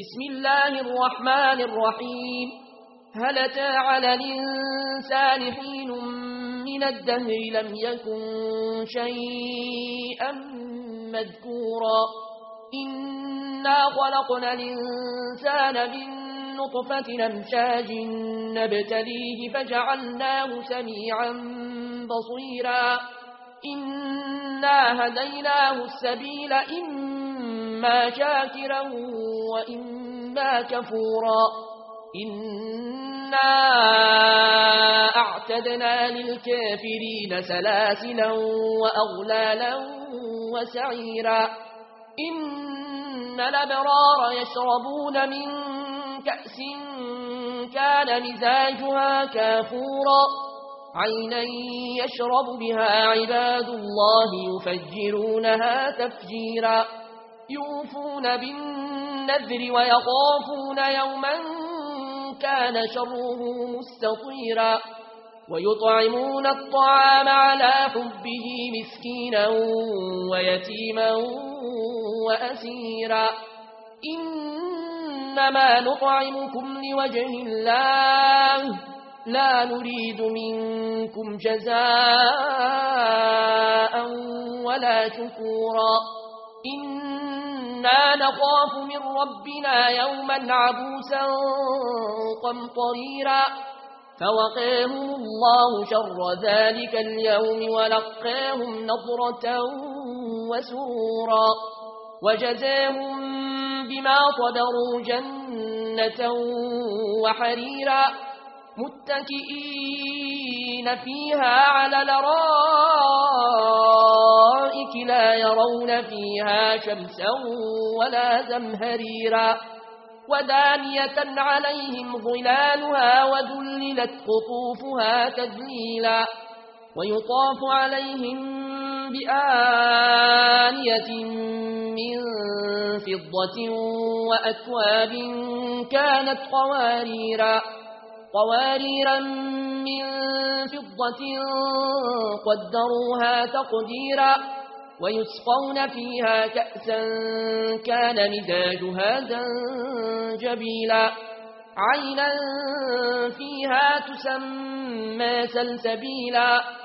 بسم الله الرحمن الرحيم. هل أتى على الإنسان حين من الدهر لم يكن شيئا مذكورا إنا خلقنا الإنسان من نطفة أمشاج نبتليه فجعلناه سميعا بصيرا إنا هديناه السبيل إما شاكرا وإما كفورا إنا أعتدنا للكافرين سلاسلا وأغلالا وسعيرا إن الأبرار يشربون من كأس كان مزاجها كافورا عينا يشرب بها عباد الله يفجرونها تفجيرا يوفون بالنذر ويخافون يوما كان شره مستطيرا ويطعمون الطعام على حبه مسكينا ويتيما وأسيرا إنما نطعمكم لوجه الله لا نريد منكم جزاء ولا شكورا إنا نخاف من ربنا يوما عبوسا قمطريرا فوقاهم الله شر ذلك اليوم ولقاهم نضرة وسرورا وجزاهم بما صبروا جنة وحريرا متكئين فيها على الأرائك لا يرون فيها شمسا ولا زمهريرا ودانية عليهم ظلالها وذللت قطوفها تذليلا ويطاف عليهم بآنية من فضة وأكواب كانت قواريرا من فضة قدروها تقديرا ويسقون فيها كأسا كان مزاجها زنجبيلا عينا فيها تسمى سلسبيلا